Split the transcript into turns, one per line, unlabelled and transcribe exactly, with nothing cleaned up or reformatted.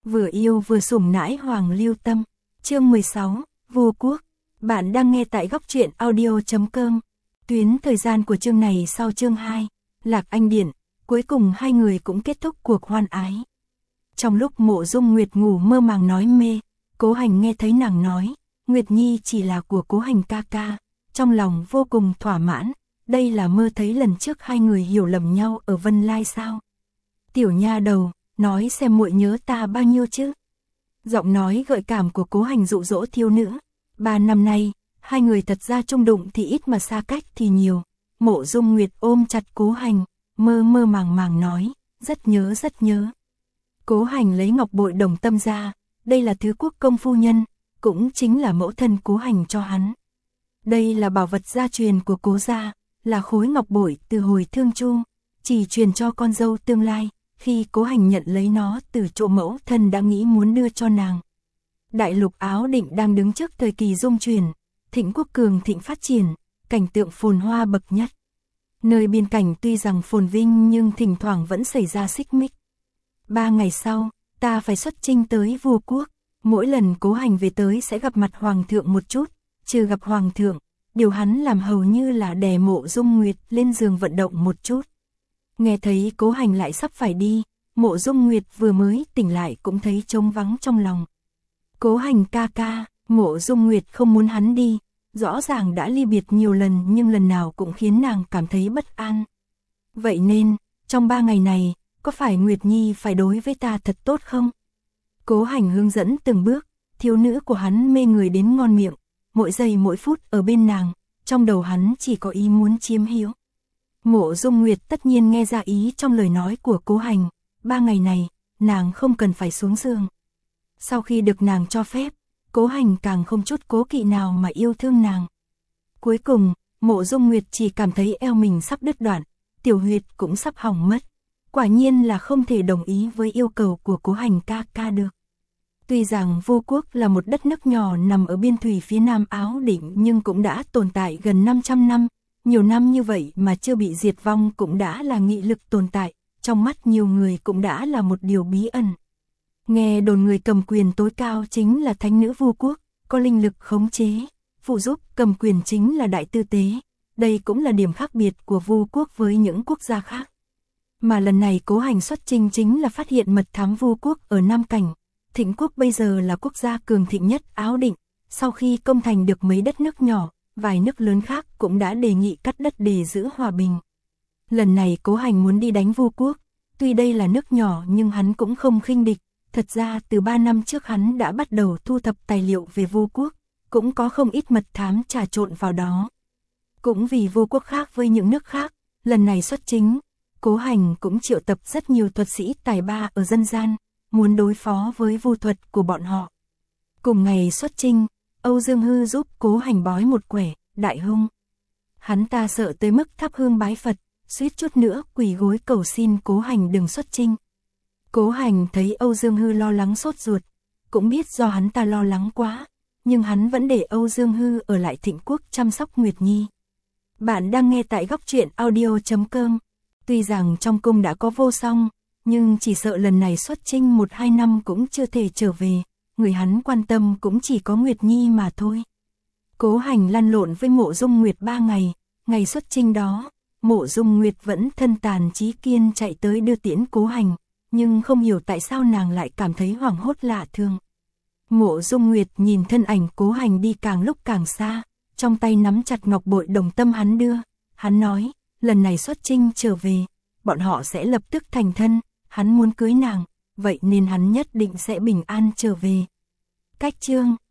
vừa yêu vừa sủng nãi Hoàng Lưu Tâm. Chương mười sáu, Vô Quốc. Bạn đang nghe tại góc truyện audio chấm com. Tuyến thời gian của chương này sau chương hai, Lạc Anh Điện, cuối cùng hai người cũng kết thúc cuộc hoan ái. Trong lúc Mộ Dung Nguyệt ngủ mơ màng nói mê, Cố Hành nghe thấy nàng nói, Nguyệt Nhi chỉ là của Cố Hành ca ca, trong lòng vô cùng thỏa mãn, đây là mơ thấy lần trước hai người hiểu lầm nhau ở Vân Lai sao? Tiểu nha đầu, nói xem muội nhớ ta bao nhiêu chứ? Giọng nói gợi cảm của Cố Hành dụ dỗ thiếu nữ. Ba năm nay, hai người thật ra chung đụng thì ít mà xa cách thì nhiều. Mộ Dung Nguyệt ôm chặt Cố Hành, mơ mơ màng màng nói, rất nhớ rất nhớ. Cố Hành lấy ngọc bội đồng tâm ra, đây là thứ quốc công phu nhân, cũng chính là mẫu thân Cố Hành cho hắn. Đây là bảo vật gia truyền của Cố gia, là khối ngọc bội từ hồi Thương Chu, chỉ truyền cho con dâu tương lai. Khi Cố Hành nhận lấy nó từ chỗ mẫu thân đã nghĩ muốn đưa cho nàng. Đại lục Áo Định đang đứng trước thời kỳ dung chuyển, Thịnh quốc cường thịnh phát triển, cảnh tượng phồn hoa bậc nhất. Nơi biên cảnh tuy rằng phồn vinh nhưng thỉnh thoảng vẫn xảy ra xích mích. Ba ngày sau, ta phải xuất chinh tới Vô Quốc. Mỗi lần Cố Hành về tới sẽ gặp mặt Hoàng thượng một chút, trừ gặp Hoàng thượng, điều hắn làm hầu như là đè Mộ Dung Nguyệt lên giường vận động một chút. Nghe thấy Cố Hành lại sắp phải đi, Mộ Dung Nguyệt vừa mới tỉnh lại cũng thấy trống vắng trong lòng. Cố Hành ca ca, Mộ Dung Nguyệt không muốn hắn đi, rõ ràng đã ly biệt nhiều lần nhưng lần nào cũng khiến nàng cảm thấy bất an. Vậy nên, trong ba ngày này, có phải Nguyệt Nhi phải đối với ta thật tốt không? Cố Hành hướng dẫn từng bước, thiếu nữ của hắn mê người đến ngon miệng, mỗi giây mỗi phút ở bên nàng, trong đầu hắn chỉ có ý muốn chiếm hữu. Mộ Dung Nguyệt tất nhiên nghe ra ý trong lời nói của Cố Hành, ba ngày này, nàng không cần phải xuống giường. Sau khi được nàng cho phép, Cố Hành càng không chút cố kỵ nào mà yêu thương nàng. Cuối cùng, Mộ Dung Nguyệt chỉ cảm thấy eo mình sắp đứt đoạn, tiểu huyệt cũng sắp hỏng mất. Quả nhiên là không thể đồng ý với yêu cầu của Cố Hành ca ca được. Tuy rằng Vô Quốc là một đất nước nhỏ nằm ở biên thủy phía nam Áo Định nhưng cũng đã tồn tại gần năm trăm năm. Nhiều năm như vậy mà chưa bị diệt vong cũng đã là nghị lực tồn tại, trong mắt nhiều người cũng đã là một điều bí ẩn. Nghe đồn người cầm quyền tối cao chính là thánh nữ Vô Quốc, có linh lực khống chế, phụ giúp cầm quyền chính là đại tư tế. Đây cũng là điểm khác biệt của Vô Quốc với những quốc gia khác. Mà lần này Cố Hành xuất chinh chính là phát hiện mật thám Vô Quốc ở Nam Cảnh. Thịnh quốc bây giờ là quốc gia cường thịnh nhất Áo Định, sau khi công thành được mấy đất nước nhỏ, vài nước lớn khác cũng đã đề nghị cắt đất để giữ hòa bình. Lần này Cố Hành muốn đi đánh Vô Quốc, tuy đây là nước nhỏ nhưng hắn cũng không khinh địch, thật ra từ ba năm trước hắn đã bắt đầu thu thập tài liệu về Vô Quốc, cũng có không ít mật thám trà trộn vào đó. Cũng vì Vô Quốc khác với những nước khác, lần này xuất chính, Cố Hành cũng triệu tập rất nhiều thuật sĩ tài ba ở dân gian, muốn đối phó với vu thuật của bọn họ. Cùng ngày xuất chinh, Âu Dương Hư giúp Cố Hành bói một quẻ, đại hung. Hắn ta sợ tới mức thắp hương bái Phật, suýt chút nữa quỳ gối cầu xin Cố Hành đừng xuất chinh. Cố Hành thấy Âu Dương Hư lo lắng sốt ruột, cũng biết do hắn ta lo lắng quá, nhưng hắn vẫn để Âu Dương Hư ở lại Thịnh quốc chăm sóc Nguyệt Nhi. Bạn đang nghe tại góc truyện audio chấm com. Tuy rằng trong cung đã có Vô Song, nhưng chỉ sợ lần này xuất chinh một hai năm cũng chưa thể trở về. Người hắn quan tâm cũng chỉ có Nguyệt Nhi mà thôi. Cố Hành lăn lộn với Mộ Dung Nguyệt ba ngày, ngày xuất chinh đó, Mộ Dung Nguyệt vẫn thân tàn trí kiên chạy tới đưa tiễn Cố Hành, nhưng không hiểu tại sao nàng lại cảm thấy hoảng hốt lạ thường. Mộ Dung Nguyệt nhìn thân ảnh Cố Hành đi càng lúc càng xa, trong tay nắm chặt ngọc bội đồng tâm hắn đưa, hắn nói, lần này xuất chinh trở về, bọn họ sẽ lập tức thành thân, hắn muốn cưới nàng, vậy nên hắn nhất định sẽ bình an trở về. Cách chương